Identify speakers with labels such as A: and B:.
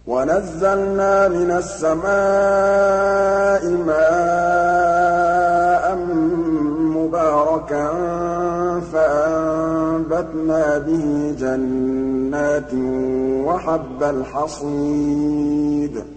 A: وَنَزَّلْنَا مِنَ السَّمَاءِ مَاءً مُّبَارَكًا فَأَنبَتْنَا بِهِ جَنَّاتٍ وَحَبَّ الْحَصِيدِ